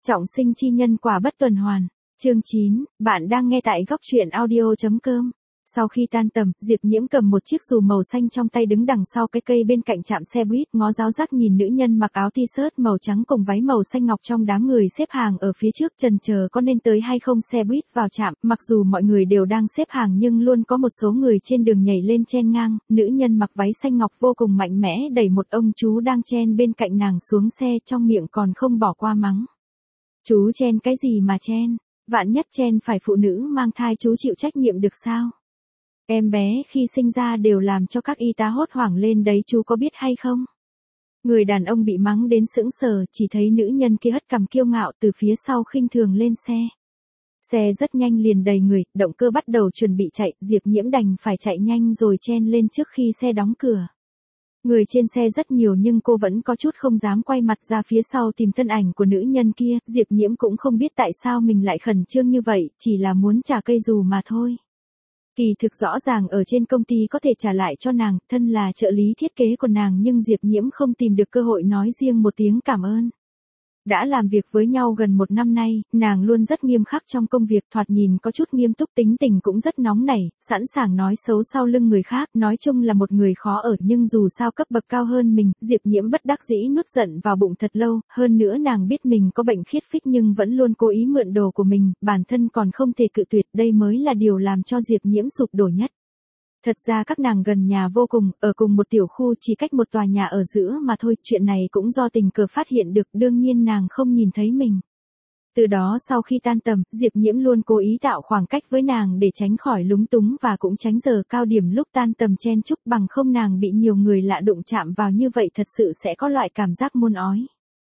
Trọng sinh chi nhân quả bất tuần hoàn. Chương 9, bạn đang nghe tại góc truyện audio.com. Sau khi tan tầm, Diệp Nhiễm cầm một chiếc dù màu xanh trong tay đứng đằng sau cái cây bên cạnh trạm xe buýt, ngó giáo giác nhìn nữ nhân mặc áo t-shirt màu trắng cùng váy màu xanh ngọc trong đám người xếp hàng ở phía trước chần chờ có nên tới hay không xe buýt vào trạm. Mặc dù mọi người đều đang xếp hàng nhưng luôn có một số người trên đường nhảy lên chen ngang. Nữ nhân mặc váy xanh ngọc vô cùng mạnh mẽ đẩy một ông chú đang chen bên cạnh nàng xuống xe, trong miệng còn không bỏ qua mắng. Chú chen cái gì mà chen? Vạn nhất chen phải phụ nữ mang thai chú chịu trách nhiệm được sao? Em bé khi sinh ra đều làm cho các y tá hốt hoảng lên đấy, chú có biết hay không? Người đàn ông bị mắng đến sững sờ, chỉ thấy nữ nhân kia hất cằm kiêu ngạo từ phía sau khinh thường lên xe. Xe rất nhanh liền đầy người, động cơ bắt đầu chuẩn bị chạy, Diệp Nhiễm đành phải chạy nhanh rồi chen lên trước khi xe đóng cửa. Người trên xe rất nhiều nhưng cô vẫn có chút không dám quay mặt ra phía sau tìm thân ảnh của nữ nhân kia. Diệp Nhiễm cũng không biết tại sao mình lại khẩn trương như vậy, chỉ là muốn trả cây dù mà thôi. Kỳ thực rõ ràng ở trên công ty có thể trả lại cho nàng, thân là trợ lý thiết kế của nàng, nhưng Diệp Nhiễm không tìm được cơ hội nói riêng một tiếng cảm ơn. Đã làm việc với nhau gần 1 năm nay, nàng luôn rất nghiêm khắc trong công việc, thoạt nhìn có chút nghiêm túc, tính tình cũng rất nóng nảy, sẵn sàng nói xấu sau lưng người khác, nói chung là một người khó ở, nhưng dù sao cấp bậc cao hơn mình, Diệp Nhiễm bất đắc dĩ nuốt giận vào bụng thật lâu, hơn nữa nàng biết mình có bệnh khiết phích nhưng vẫn luôn cố ý mượn đồ của mình, bản thân còn không thể cự tuyệt, đây mới là điều làm cho Diệp Nhiễm sụp đổ nhất. Thật ra các nàng gần nhà vô cùng, ở cùng một tiểu khu chỉ cách một tòa nhà ở giữa mà thôi, chuyện này cũng do tình cờ phát hiện được, đương nhiên nàng không nhìn thấy mình. Từ đó sau khi tan tầm, Diệp Nhiễm luôn cố ý tạo khoảng cách với nàng để tránh khỏi lúng túng và cũng tránh giờ cao điểm lúc tan tầm chen chúc, bằng không nàng bị nhiều người lạ đụng chạm vào như vậy thật sự sẽ có loại cảm giác muốn ói.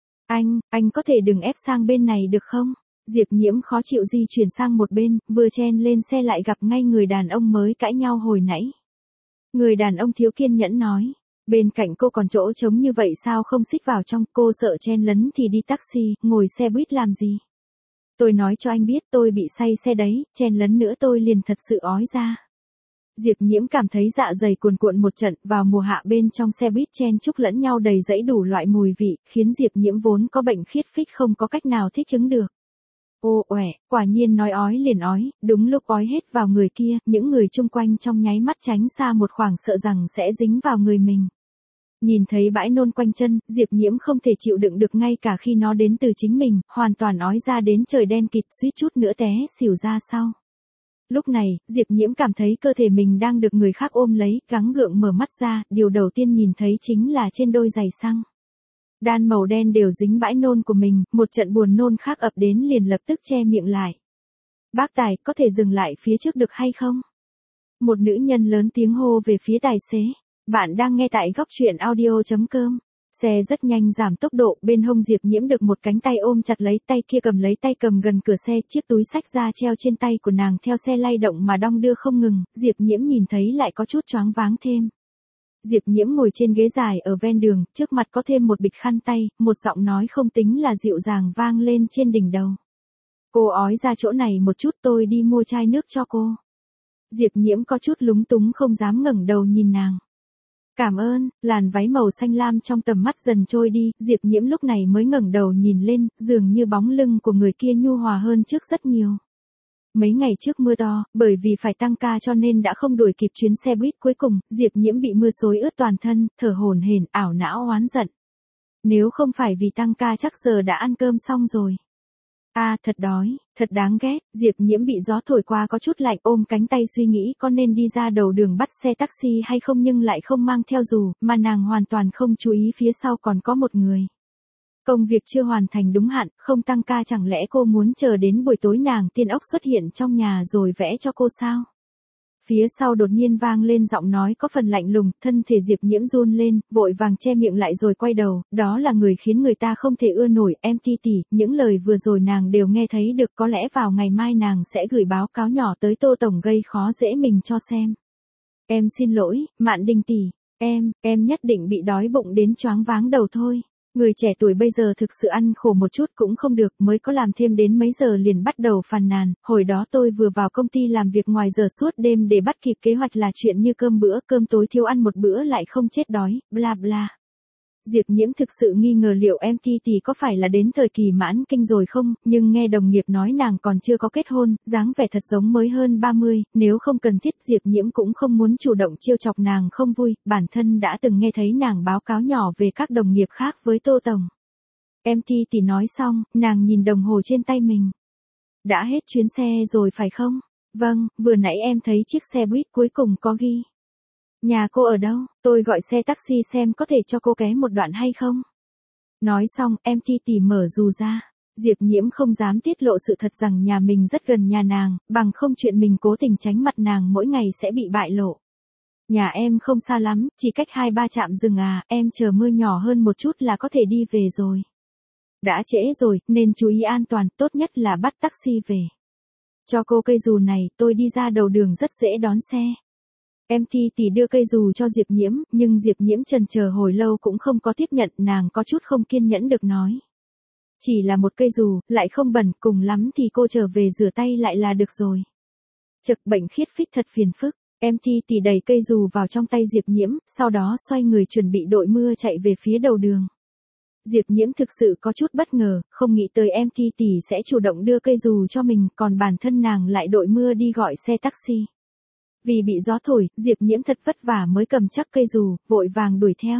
Anh có thể đừng ép sang bên này được không? Diệp Nhiễm khó chịu di chuyển sang một bên, vừa chen lên xe lại gặp ngay người đàn ông mới cãi nhau hồi nãy. Người đàn ông thiếu kiên nhẫn nói, bên cạnh cô còn chỗ trống như vậy sao không xích vào trong, cô sợ chen lấn thì đi taxi, ngồi xe buýt làm gì? Tôi nói cho anh biết tôi bị say xe đấy, chen lấn nữa tôi liền thật sự ói ra. Diệp Nhiễm cảm thấy dạ dày cuồn cuộn một trận, vào mùa hạ bên trong xe buýt chen chúc lẫn nhau đầy dẫy đủ loại mùi vị, khiến Diệp Nhiễm vốn có bệnh khiết phích không có cách nào thích ứng được. Ô uể, quả nhiên nói ói liền ói, đúng lúc ói hết vào người kia, những người chung quanh trong nháy mắt tránh xa một khoảng sợ rằng sẽ dính vào người mình. Nhìn thấy bãi nôn quanh chân, Diệp Nhiễm không thể chịu đựng được ngay cả khi nó đến từ chính mình, hoàn toàn ói ra đến trời đen kịt, suýt chút nữa té xỉu ra sau. Lúc này, Diệp Nhiễm cảm thấy cơ thể mình đang được người khác ôm lấy, gắng gượng mở mắt ra, điều đầu tiên nhìn thấy chính là trên đôi giày xăng đan màu đen đều dính bãi nôn của mình, một trận buồn nôn khác ập đến liền lập tức che miệng lại. Bác tài, có thể dừng lại phía trước được hay không? Một nữ nhân lớn tiếng hô về phía tài xế. Bạn đang nghe tại góc truyện audio.com. Xe rất nhanh giảm tốc độ, bên hông Diệp Nhiễm được một cánh tay ôm chặt lấy, tay kia cầm lấy tay cầm gần cửa xe, chiếc túi xách da treo trên tay của nàng theo xe lay động mà đong đưa không ngừng, Diệp Nhiễm nhìn thấy lại có chút choáng váng thêm. Diệp Nhiễm ngồi trên ghế dài ở ven đường, trước mặt có thêm một bịch khăn tay, một giọng nói không tính là dịu dàng vang lên trên đỉnh đầu. Cô ói ra chỗ này một chút, tôi đi mua chai nước cho cô. Diệp Nhiễm có chút lúng túng không dám ngẩng đầu nhìn nàng. Cảm ơn, làn váy màu xanh lam trong tầm mắt dần trôi đi, Diệp Nhiễm lúc này mới ngẩng đầu nhìn lên, dường như bóng lưng của người kia nhu hòa hơn trước rất nhiều. Mấy ngày trước mưa to, bởi vì phải tăng ca cho nên đã không đuổi kịp chuyến xe buýt cuối cùng, Diệp Nhiễm bị mưa xối ướt toàn thân, thở hổn hển, ảo não oán giận. Nếu không phải vì tăng ca chắc giờ đã ăn cơm xong rồi. Thật đói, thật đáng ghét, Diệp Nhiễm bị gió thổi qua có chút lạnh, ôm cánh tay suy nghĩ có nên đi ra đầu đường bắt xe taxi hay không nhưng lại không mang theo dù, mà nàng hoàn toàn không chú ý phía sau còn có một người. Công việc chưa hoàn thành đúng hạn, không tăng ca chẳng lẽ cô muốn chờ đến buổi tối nàng tiên ốc xuất hiện trong nhà rồi vẽ cho cô sao? Phía sau đột nhiên vang lên giọng nói có phần lạnh lùng, thân thể Diệp Nhiễm run lên, vội vàng che miệng lại rồi quay đầu, đó là người khiến người ta không thể ưa nổi, em Ti tỷ, những lời vừa rồi nàng đều nghe thấy được, có lẽ vào ngày mai nàng sẽ gửi báo cáo nhỏ tới Tô Tổng gây khó dễ mình cho xem. Em xin lỗi, Mạn Đình tỷ, em nhất định bị đói bụng đến choáng váng đầu thôi. Người trẻ tuổi bây giờ thực sự ăn khổ một chút cũng không được, mới có làm thêm đến mấy giờ liền bắt đầu phàn nàn, hồi đó tôi vừa vào công ty làm việc ngoài giờ suốt đêm để bắt kịp kế hoạch là chuyện như cơm bữa, cơm tối thiếu ăn một bữa lại không chết đói, bla bla. Diệp Nhiễm thực sự nghi ngờ liệu em Ti Tì có phải là đến thời kỳ mãn kinh rồi không, nhưng nghe đồng nghiệp nói nàng còn chưa có kết hôn, dáng vẻ thật giống mới hơn 30, nếu không cần thiết Diệp Nhiễm cũng không muốn chủ động trêu chọc nàng không vui, bản thân đã từng nghe thấy nàng báo cáo nhỏ về các đồng nghiệp khác với Tô Tổng. Em Ti Tì nói xong, nàng nhìn đồng hồ trên tay mình. Đã hết chuyến xe rồi phải không? Vâng, vừa nãy em thấy chiếc xe buýt cuối cùng có ghi. Nhà cô ở đâu? Tôi gọi xe taxi xem có thể cho cô ké một đoạn hay không? Nói xong, em Ti Tì mở dù ra. Diệp Nhiễm không dám tiết lộ sự thật rằng nhà mình rất gần nhà nàng, bằng không chuyện mình cố tình tránh mặt nàng mỗi ngày sẽ bị bại lộ. Nhà em không xa lắm, chỉ cách 2-3 trạm dừng à, em chờ mưa nhỏ hơn một chút là có thể đi về rồi. Đã trễ rồi, nên chú ý an toàn, tốt nhất là bắt taxi về. Cho cô cây dù này, tôi đi ra đầu đường rất dễ đón xe. Em Ti Tì đưa cây dù cho Diệp Nhiễm, nhưng Diệp Nhiễm chần chờ hồi lâu cũng không có tiếp nhận, nàng có chút không kiên nhẫn được nói. Chỉ là một cây dù, lại không bẩn, cùng lắm thì cô trở về rửa tay lại là được rồi. Chực, bệnh khiết phích thật phiền phức. Em Ti Tì đẩy cây dù vào trong tay Diệp Nhiễm, sau đó xoay người chuẩn bị đội mưa chạy về phía đầu đường. Diệp Nhiễm thực sự có chút bất ngờ, không nghĩ tới em Ti Tì sẽ chủ động đưa cây dù cho mình, còn bản thân nàng lại đội mưa đi gọi xe taxi. Vì bị gió thổi, Diệp Nhiễm thật vất vả mới cầm chắc cây dù, vội vàng đuổi theo.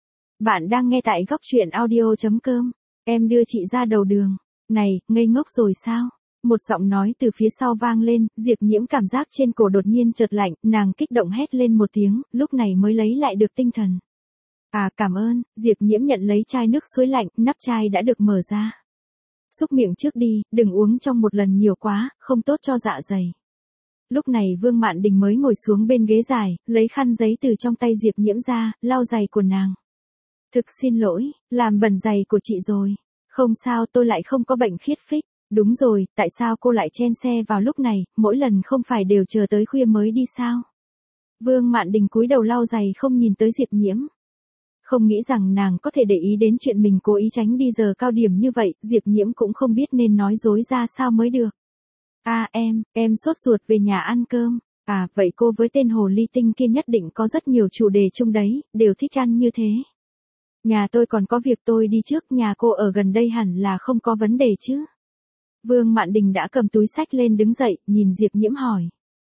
Bạn đang nghe tại góc truyện audio.com. Em đưa chị ra đầu đường. Này, ngây ngốc rồi sao? Một giọng nói từ phía sau vang lên, Diệp Nhiễm cảm giác trên cổ đột nhiên chợt lạnh, nàng kích động hét lên một tiếng, lúc này mới lấy lại được tinh thần. À, cảm ơn. Diệp Nhiễm nhận lấy chai nước suối lạnh, nắp chai đã được mở ra. Xúc miệng trước đi, đừng uống trong một lần nhiều quá, không tốt cho dạ dày. Lúc này Vương Mạn Đình mới ngồi xuống bên ghế dài, lấy khăn giấy từ trong tay Diệp Nhiễm ra, lau giày của nàng. Thực xin lỗi, làm bẩn giày của chị rồi. Không sao, tôi lại không có bệnh khiết phích. Đúng rồi, tại sao cô lại chen xe vào lúc này, mỗi lần không phải đều chờ tới khuya mới đi sao? Vương Mạn Đình cúi đầu lau giày không nhìn tới Diệp Nhiễm. Không nghĩ rằng nàng có thể để ý đến chuyện mình cố ý tránh đi giờ cao điểm như vậy, Diệp Nhiễm cũng không biết nên nói dối ra sao mới được. À em sốt ruột về nhà ăn cơm. À, vậy cô với tên hồ ly tinh kia nhất định có rất nhiều chủ đề chung đấy, đều thích ăn như thế. Nhà tôi còn có việc tôi đi trước, nhà cô ở gần đây hẳn là không có vấn đề chứ. Vương Mạn Đình đã cầm túi xách lên đứng dậy, nhìn Diệp Nhiễm hỏi.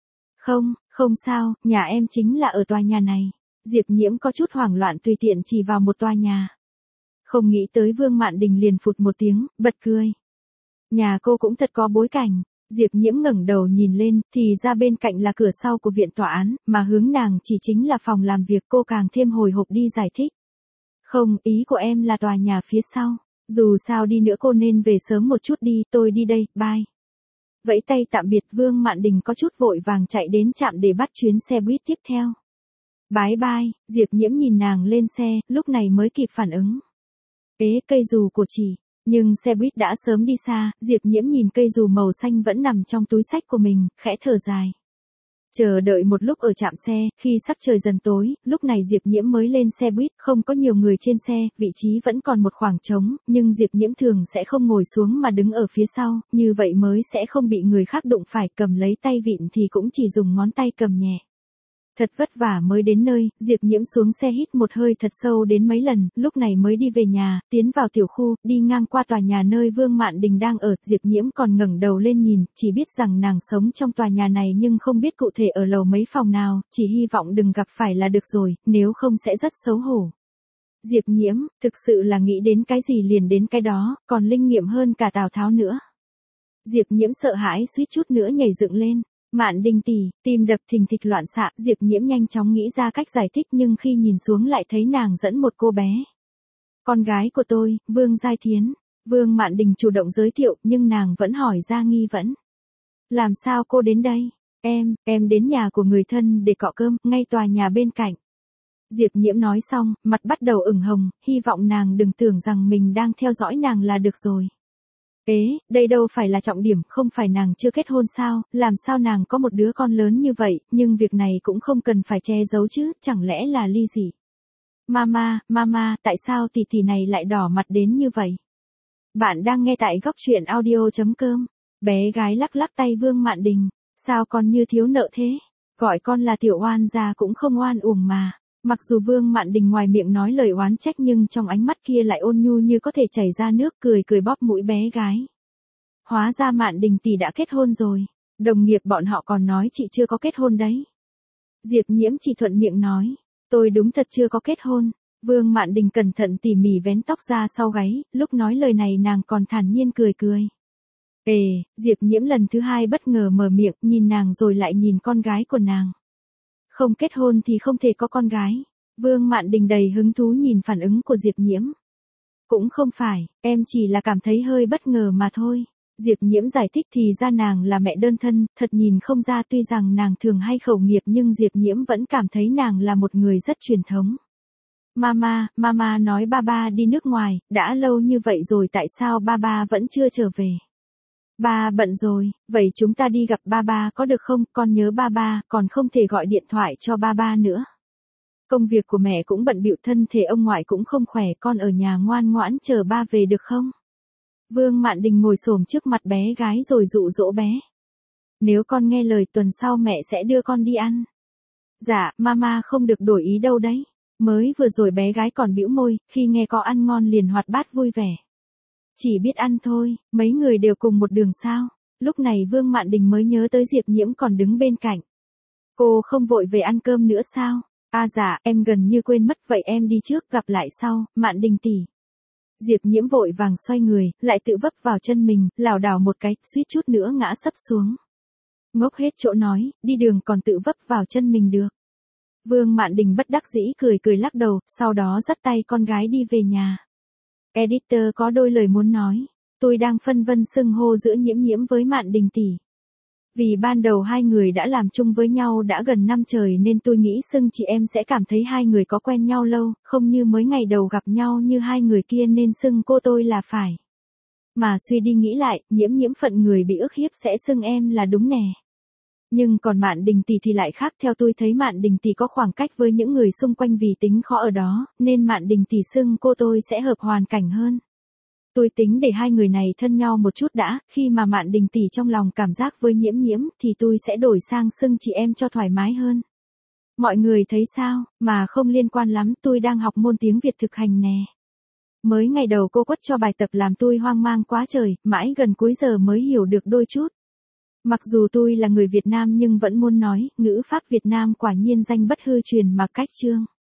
Không sao, nhà em chính là ở tòa nhà này. Diệp Nhiễm có chút hoảng loạn tùy tiện chỉ vào một tòa nhà. Không nghĩ tới Vương Mạn Đình liền phụt một tiếng, bật cười. Nhà cô cũng thật có bối cảnh. Diệp Nhiễm ngẩng đầu nhìn lên, thì ra bên cạnh là cửa sau của viện tòa án, mà hướng nàng chỉ chính là phòng làm việc, cô càng thêm hồi hộp đi giải thích. Không, ý của em là tòa nhà phía sau. Dù sao đi nữa cô nên về sớm một chút đi, tôi đi đây, bye. Vẫy tay tạm biệt, Vương Mạn Đình có chút vội vàng chạy đến trạm để bắt chuyến xe buýt tiếp theo. Bye bye, Diệp Nhiễm nhìn nàng lên xe, lúc này mới kịp phản ứng. Ế, cây dù của chị. Nhưng xe buýt đã sớm đi xa, Diệp Nhiễm nhìn cây dù màu xanh vẫn nằm trong túi xách của mình, khẽ thở dài. Chờ đợi một lúc ở trạm xe, khi sắc trời dần tối, lúc này Diệp Nhiễm mới lên xe buýt, không có nhiều người trên xe, vị trí vẫn còn một khoảng trống, nhưng Diệp Nhiễm thường sẽ không ngồi xuống mà đứng ở phía sau, như vậy mới sẽ không bị người khác đụng phải, cầm lấy tay vịn thì cũng chỉ dùng ngón tay cầm nhẹ. Thật vất vả mới đến nơi, Diệp Nhiễm xuống xe hít một hơi thật sâu đến mấy lần, lúc này mới đi về nhà, tiến vào tiểu khu, đi ngang qua tòa nhà nơi Vương Mạn Đình đang ở, Diệp Nhiễm còn ngẩng đầu lên nhìn, chỉ biết rằng nàng sống trong tòa nhà này nhưng không biết cụ thể ở lầu mấy phòng nào, chỉ hy vọng đừng gặp phải là được rồi, nếu không sẽ rất xấu hổ. Diệp Nhiễm, thực sự là nghĩ đến cái gì liền đến cái đó, còn linh nghiệm hơn cả Tào Tháo nữa. Diệp Nhiễm sợ hãi suýt chút nữa nhảy dựng lên. Mạn Đình tỷ, tim đập thình thịch loạn xạ, Diệp Nhiễm nhanh chóng nghĩ ra cách giải thích nhưng khi nhìn xuống lại thấy nàng dẫn một cô bé. Con gái của tôi, Vương Giai Thiến. Vương Mạn Đình chủ động giới thiệu nhưng nàng vẫn hỏi ra nghi vấn. Làm sao cô đến đây? Em đến nhà của người thân để cọ cơm, ngay tòa nhà bên cạnh. Diệp Nhiễm nói xong, mặt bắt đầu ửng hồng, hy vọng nàng đừng tưởng rằng mình đang theo dõi nàng là được rồi. Ế, đây đâu phải là trọng điểm, không phải nàng chưa kết hôn sao, làm sao nàng có một đứa con lớn như vậy, nhưng việc này cũng không cần phải che giấu chứ, chẳng lẽ là ly dị. Mama, tại sao tỷ này lại đỏ mặt đến như vậy? Bạn đang nghe tại góc truyện audio.com. Bé gái lắc lắc tay Vương Mạn Đình, sao con như thiếu nợ thế? Gọi con là tiểu oan gia cũng không oan uổng mà. Mặc dù Vương Mạn Đình ngoài miệng nói lời oán trách nhưng trong ánh mắt kia lại ôn nhu như có thể chảy ra nước, cười cười bóp mũi bé gái. Hóa ra Mạn Đình tỷ đã kết hôn rồi, đồng nghiệp bọn họ còn nói chị chưa có kết hôn đấy. Diệp Nhiễm chỉ thuận miệng nói, tôi đúng thật chưa có kết hôn. Vương Mạn Đình cẩn thận tỉ mỉ vén tóc ra sau gáy, lúc nói lời này nàng còn thản nhiên cười cười. Diệp Nhiễm lần thứ hai bất ngờ mở miệng, nhìn nàng rồi lại nhìn con gái của nàng. Không kết hôn thì không thể có con gái. Vương Mạn Đình đầy hứng thú nhìn phản ứng của Diệp Nhiễm. Cũng không phải, em chỉ là cảm thấy hơi bất ngờ mà thôi. Diệp Nhiễm giải thích thì ra nàng là mẹ đơn thân, thật nhìn không ra, tuy rằng nàng thường hay khẩu nghiệp nhưng Diệp Nhiễm vẫn cảm thấy nàng là một người rất truyền thống. Mama nói ba đi nước ngoài, đã lâu như vậy rồi tại sao ba vẫn chưa trở về? Ba bận rồi, vậy chúng ta đi gặp ba có được không? Con nhớ ba, còn không thể gọi điện thoại cho ba nữa. Công việc của mẹ cũng bận bịu, thân thể ông ngoại cũng không khỏe, con ở nhà ngoan ngoãn chờ ba về được không? Vương Mạn Đình ngồi xổm trước mặt bé gái rồi dụ dỗ bé. Nếu con nghe lời tuần sau mẹ sẽ đưa con đi ăn. Dạ, mama không được đổi ý đâu đấy. Mới vừa rồi bé gái còn bĩu môi, khi nghe có ăn ngon liền hoạt bát vui vẻ. Chỉ biết ăn thôi, mấy người đều cùng một đường sao. Lúc này Vương Mạn Đình mới nhớ tới Diệp Nhiễm còn đứng bên cạnh. Cô không vội về ăn cơm nữa sao? Dạ, em gần như quên mất, vậy em đi trước, gặp lại sau, Mạn Đình tỷ. Diệp Nhiễm vội vàng xoay người, lại tự vấp vào chân mình, lảo đảo một cái, suýt chút nữa ngã sấp xuống. Ngốc hết chỗ nói, đi đường còn tự vấp vào chân mình được. Vương Mạn Đình bất đắc dĩ cười lắc đầu, sau đó dắt tay con gái đi về nhà. Editor có đôi lời muốn nói. Tôi đang phân vân xưng hô giữa Nhiễm với Mạn Đình tỷ. Vì ban đầu hai người đã làm chung với nhau đã gần năm trời nên tôi nghĩ xưng chị em sẽ cảm thấy hai người có quen nhau lâu, không như mới ngày đầu gặp nhau như hai người kia nên xưng cô tôi là phải. Mà suy đi nghĩ lại, Nhiễm phận người bị ức hiếp sẽ xưng em là đúng nè. Nhưng còn Mạn Đình tỷ thì lại khác, theo tôi thấy Mạn Đình tỷ có khoảng cách với những người xung quanh vì tính khó ở đó, nên Mạn Đình tỷ xưng cô tôi sẽ hợp hoàn cảnh hơn. Tôi tính để hai người này thân nhau một chút đã, khi mà Mạn Đình tỷ trong lòng cảm giác với Nhiễm thì tôi sẽ đổi sang xưng chị em cho thoải mái hơn. Mọi người thấy sao, mà không liên quan lắm, tôi đang học môn tiếng Việt thực hành nè. Mới ngày đầu cô quất cho bài tập làm tôi hoang mang quá trời, mãi gần cuối giờ mới hiểu được đôi chút. Mặc dù tôi là người Việt Nam nhưng vẫn muốn nói, ngữ pháp Việt Nam quả nhiên danh bất hư truyền mà cách chương.